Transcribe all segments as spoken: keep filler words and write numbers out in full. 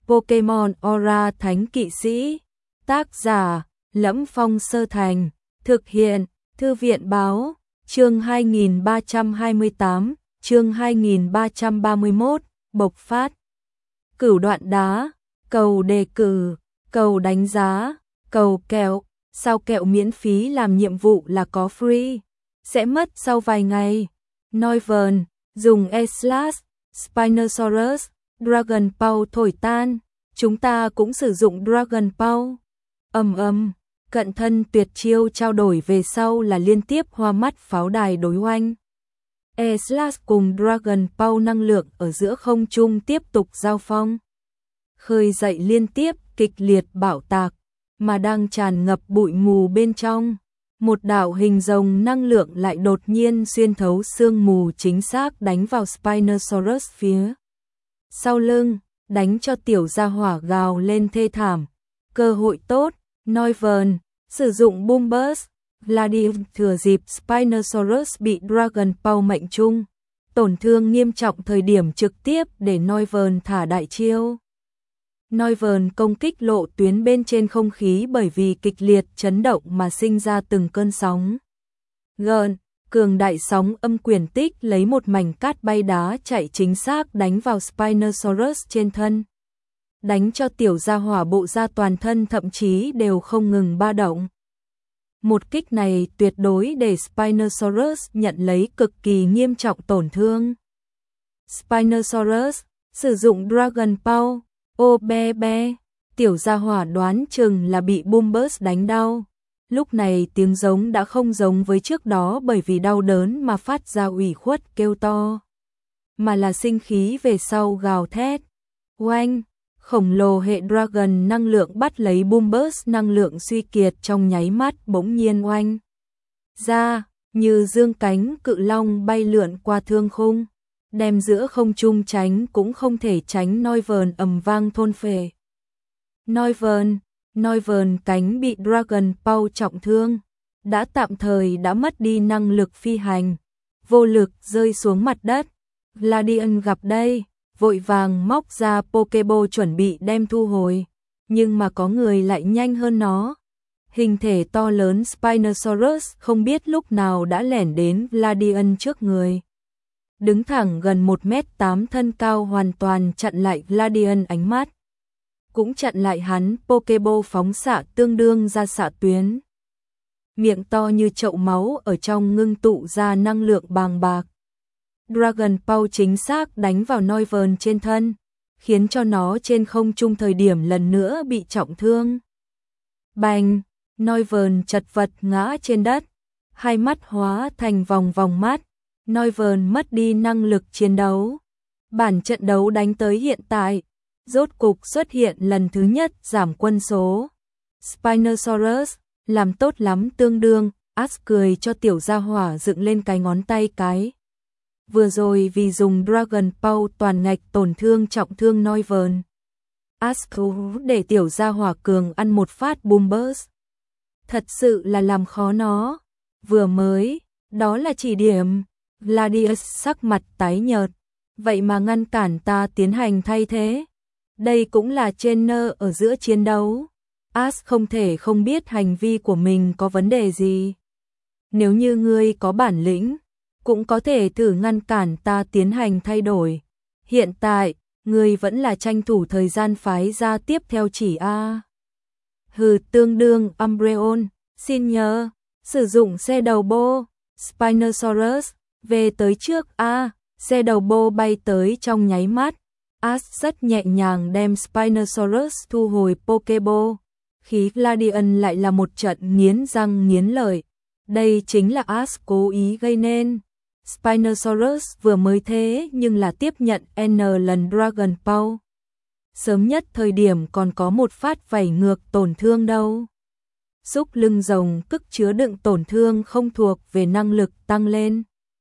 Pokemon Aura Thánh Kỵ Sĩ. Tác giả: Lẫm Phong Sơ Thành. Thực hiện: Thư viện Báo. Chương hai nghìn ba trăm hai mươi tám, chương hai nghìn ba trăm ba mươi mốt, bộc phát. Cửu đoạn đá, cầu đề cử, cầu đánh giá, cầu kẹo. Sao kẹo miễn phí làm nhiệm vụ là có free, sẽ mất sau vài ngày. Noivern, dùng E-Slash, Spinosaurus, Dragon Ball thổi tan. Chúng ta cũng sử dụng Dragon Ball. Ầm ầm, cận thân tuyệt chiêu trao đổi về sau là liên tiếp hoa mắt pháo đài đối oanh. E-Slash cùng Dragon Ball năng lượng ở giữa không trung tiếp tục giao phong. Khơi dậy liên tiếp kịch liệt bạo tạc, mà đang tràn ngập bụi mù bên trong. Một đạo hình rồng năng lượng lại đột nhiên xuyên thấu sương mù chính xác đánh vào Spinosaurus phía sau lưng, đánh cho tiểu gia hỏa gào lên thê thảm. Cơ hội tốt, Noivern, sử dụng Boom Burst, Gladium thừa dịp Spinosaurus bị Dragon Ball mệnh trung, tổn thương nghiêm trọng thời điểm trực tiếp để Noivern thả đại chiêu. Noivern công kích lộ tuyến bên trên không khí bởi vì kịch liệt chấn động mà sinh ra từng cơn sóng gợn, cường đại sóng âm quyền tích lấy một mảnh cát bay đá chạy chính xác đánh vào Spinosaurus trên thân, đánh cho tiểu gia hỏa bộ da toàn thân thậm chí đều không ngừng ba động. Một kích này tuyệt đối để Spinosaurus nhận lấy cực kỳ nghiêm trọng tổn thương. Spinosaurus sử dụng Dragon Ball. Ô be be, tiểu gia hỏa đoán chừng là bị Boom Burst đánh đau. Lúc này tiếng giống đã không giống với trước đó bởi vì đau đớn mà phát ra ủy khuất kêu to, mà là sinh khí về sau gào thét. Oanh, khổng lồ hệ Dragon năng lượng bắt lấy Boom Burst năng lượng suy kiệt trong nháy mắt bỗng nhiên oanh ra, như dương cánh cự long bay lượn qua thương khung, đem giữa không trung tránh cũng không thể tránh Noivern ầm vang thôn phệ. Noivern, Noivern cánh bị Dragon Ball trọng thương, đã tạm thời đã mất đi năng lực phi hành, vô lực rơi xuống mặt đất. Gladion gặp đây, vội vàng móc ra Pokeball chuẩn bị đem thu hồi, nhưng mà có người lại nhanh hơn nó. Hình thể to lớn Spinosaurus không biết lúc nào đã lẻn đến Gladion trước người. Đứng thẳng gần một mét tám thân cao hoàn toàn chặn lại Gladion ánh mắt. Cũng chặn lại hắn Pokeball phóng xạ tương đương ra xạ tuyến. Miệng to như chậu máu ở trong ngưng tụ ra năng lượng bàng bạc. Dragon Ball chính xác đánh vào Noivern trên thân, khiến cho nó trên không trung thời điểm lần nữa bị trọng thương. Bành, Noivern chật vật ngã trên đất, hai mắt hóa thành vòng vòng mắt. Noivern mất đi năng lực chiến đấu. Bản trận đấu đánh tới hiện tại, rốt cục xuất hiện lần thứ nhất giảm quân số. Spinosaurus, làm tốt lắm tương đương, Ash cười cho tiểu gia hỏa dựng lên cái ngón tay cái. Vừa rồi vì dùng Dragon Ball toàn ngạch tổn thương trọng thương Noivern. Ash để tiểu gia hỏa cường ăn một phát Boom Burst. Thật sự là làm khó nó. Vừa mới, đó là chỉ điểm. Gladius sắc mặt tái nhợt, vậy mà ngăn cản ta tiến hành thay thế. Đây cũng là trainer ở giữa chiến đấu. Ash không thể không biết hành vi của mình có vấn đề gì. Nếu như ngươi có bản lĩnh, cũng có thể thử ngăn cản ta tiến hành thay đổi. Hiện tại, ngươi vẫn là tranh thủ thời gian phái ra tiếp theo chỉ A. Hừ, tương đương Umbreon, xin nhớ, sử dụng xe đầu bô, Spinosaurus. Về tới trước A, xe đầu bô bay tới trong nháy mắt. Ash rất nhẹ nhàng đem Spinosaurus thu hồi Pokeball. Khí Gladion lại là một trận nghiến răng nghiến lợi. Đây chính là Ash cố ý gây nên. Spinosaurus vừa mới thế nhưng là tiếp nhận N lần Dragon Ball. Sớm nhất thời điểm còn có một phát vảy ngược tổn thương đâu. Xúc lưng rồng cức chứa đựng tổn thương không thuộc về năng lực tăng lên,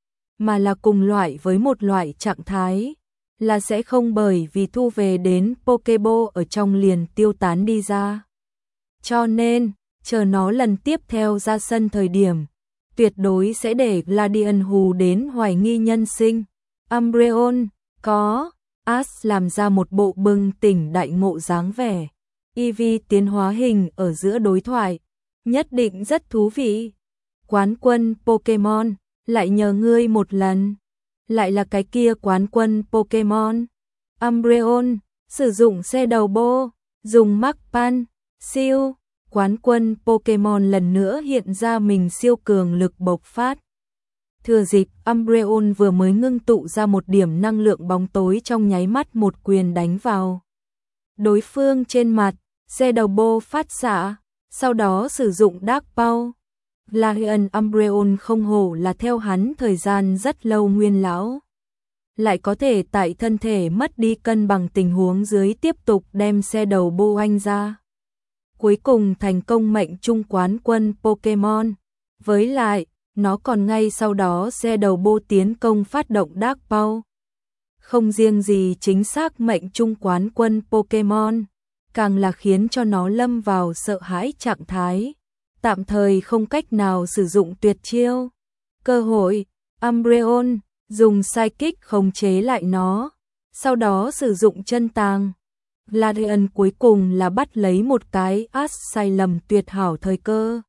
mà là cùng loại với một loại trạng thái, là sẽ không bởi vì thu về đến Pokeball ở trong liền tiêu tán đi ra. Cho nên, chờ nó lần tiếp theo ra sân thời điểm, tuyệt đối sẽ để Gladion hù đến hoài nghi nhân sinh. Umbreon, có, Ash làm ra một bộ bừng tỉnh đại ngộ dáng vẻ. Eevee tiến hóa hình ở giữa đối thoại, nhất định rất thú vị. Quán quân Pokemon, lại nhờ ngươi một lần. Lại là cái kia quán quân Pokemon. Umbreon, sử dụng xe đầu bô, dùng Mach Pan, siêu. Quán quân Pokemon lần nữa hiện ra mình siêu cường lực bộc phát. Thừa dịp Umbreon vừa mới ngưng tụ ra một điểm năng lượng bóng tối, trong nháy mắt một quyền đánh vào đối phương trên mặt, xe đầu bô phát xạ, sau đó sử dụng Dark Paw. Larian Umbreon không hổ là theo hắn thời gian rất lâu nguyên lão, lại có thể tại thân thể mất đi cân bằng tình huống dưới tiếp tục đem xe đầu bô oanh ra. Cuối cùng thành công mệnh trung quán quân Pokemon. Với lại, nó còn ngay sau đó xe đầu bô tiến công phát động Dark Paw. Không riêng gì chính xác mệnh trung quán quân Pokemon, càng là khiến cho nó lâm vào sợ hãi trạng thái, tạm thời không cách nào sử dụng tuyệt chiêu. Cơ hội, Umbreon dùng Psychic khống chế lại nó, sau đó sử dụng chân tàng. Larian cuối cùng là bắt lấy một cái Ash sai lầm tuyệt hảo thời cơ.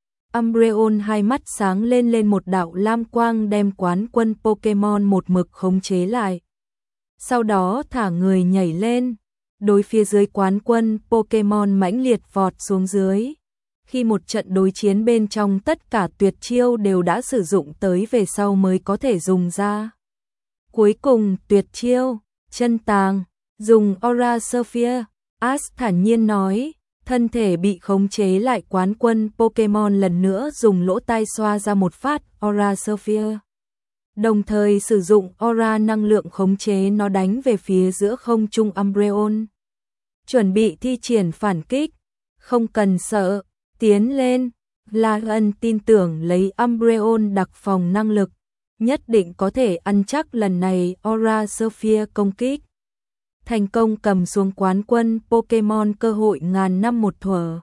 Umbreon hai mắt sáng lên lên một đạo lam quang đem quán quân Pokemon một mực khống chế lại. Sau đó thả người nhảy lên, đối phía dưới quán quân Pokemon mãnh liệt vọt xuống dưới. Khi một trận đối chiến bên trong tất cả tuyệt chiêu đều đã sử dụng tới về sau mới có thể dùng ra. Cuối cùng tuyệt chiêu, chân tàng, dùng Aura Sphere, Ash thản nhiên nói, thân thể bị khống chế lại quán quân Pokemon lần nữa dùng lỗ tai xoa ra một phát Aura Sphere. Đồng thời sử dụng Aura năng lượng khống chế nó đánh về phía giữa không trung Umbreon. Chuẩn bị thi triển phản kích, không cần sợ, tiến lên. Larian tin tưởng lấy Umbreon đặc phòng năng lực, nhất định có thể ăn chắc lần này Aura Sphere công kích. Thành công cầm xuống quán quân Pokemon cơ hội ngàn năm một thuở.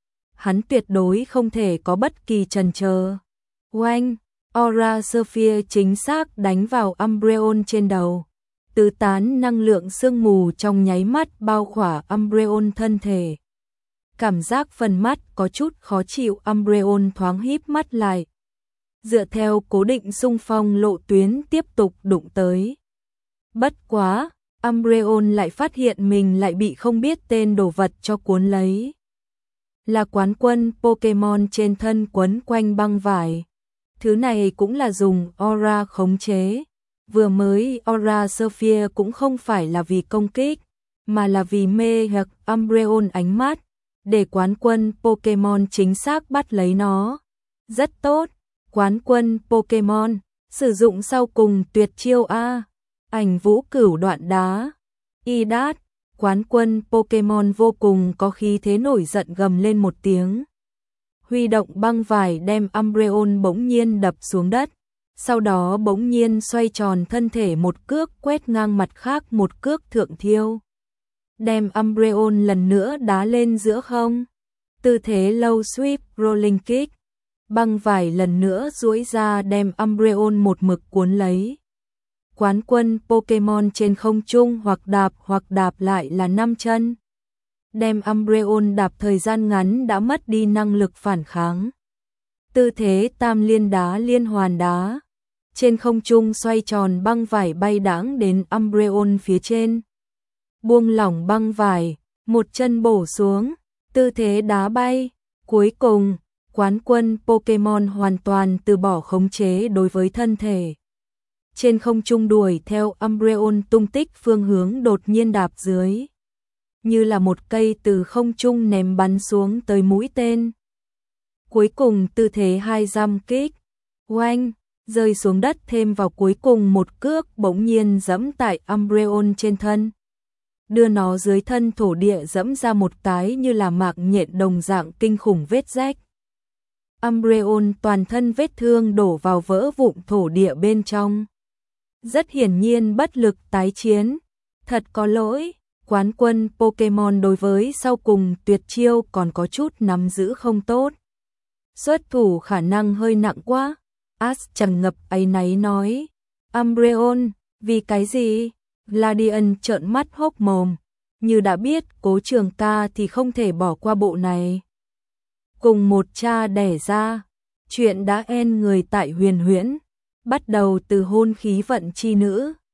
Hắn tuyệt đối không thể có bất kỳ chần chờ. Oanh, Aura Sphere chính xác đánh vào Umbreon trên đầu. Tứ tán năng lượng sương mù trong nháy mắt bao khỏa Umbreon thân thể. Cảm giác phần mắt có chút khó chịu, Umbreon thoáng híp mắt lại. Dựa theo cố định xung phong lộ tuyến tiếp tục đụng tới. Bất quá, Umbreon lại phát hiện mình lại bị không biết tên đồ vật cho cuốn lấy. Là quán quân Pokemon trên thân quấn quanh băng vải. Thứ này cũng là dùng Aura khống chế. Vừa mới Aura Sphere cũng không phải là vì công kích, mà là vì mê hoặc Umbreon ánh mắt, để quán quân Pokemon chính xác bắt lấy nó. Rất tốt, quán quân Pokemon, sử dụng sau cùng tuyệt chiêu A. Ảnh vũ cửu đoạn đá. Idat, quán quân Pokemon vô cùng có khí thế nổi giận gầm lên một tiếng. Huy động băng vải đem Umbreon bỗng nhiên đập xuống đất. Sau đó bỗng nhiên xoay tròn thân thể một cước quét ngang mặt khác một cước thượng thiêu. Đem Umbreon lần nữa đá lên giữa không. Tư thế low sweep rolling kick. Băng vải lần nữa duỗi ra đem Umbreon một mực cuốn lấy. Quán quân Pokemon trên không trung hoặc đạp hoặc đạp lại là năm chân. Đem Umbreon đạp thời gian ngắn đã mất đi năng lực phản kháng. Tư thế tam liên đá liên hoàn đá. Trên không trung xoay tròn băng vải bay đãng đến Umbreon phía trên. Buông lỏng băng vải, một chân bổ xuống, tư thế đá bay. Cuối cùng, quán quân Pokemon hoàn toàn từ bỏ khống chế đối với thân thể. Trên không trung đuổi theo Umbreon tung tích phương hướng đột nhiên đạp dưới. Như là một cây từ không trung ném bắn xuống tới mũi tên. Cuối cùng tư thế hai giam kích, oanh, rơi xuống đất thêm vào cuối cùng một cước bỗng nhiên giẫm tại Umbreon trên thân. Đưa nó dưới thân thổ địa giẫm ra một cái như là mạng nhện đồng dạng kinh khủng vết rách. Umbreon toàn thân vết thương đổ vào vỡ vụn thổ địa bên trong. Rất hiển nhiên bất lực tái chiến. Thật có lỗi, quán quân Pokemon đối với sau cùng tuyệt chiêu còn có chút nắm giữ không tốt. Xuất thủ khả năng hơi nặng quá. Ash trầm ngập áy náy nói. Umbreon, vì cái gì? Gladian trợn mắt hốc mồm, như đã biết Cố Trường Ca thì không thể bỏ qua bộ này. Cùng một cha đẻ ra, chuyện đã en người tại Huyền Huyễn, bắt đầu từ hôn khí vận chi nữ,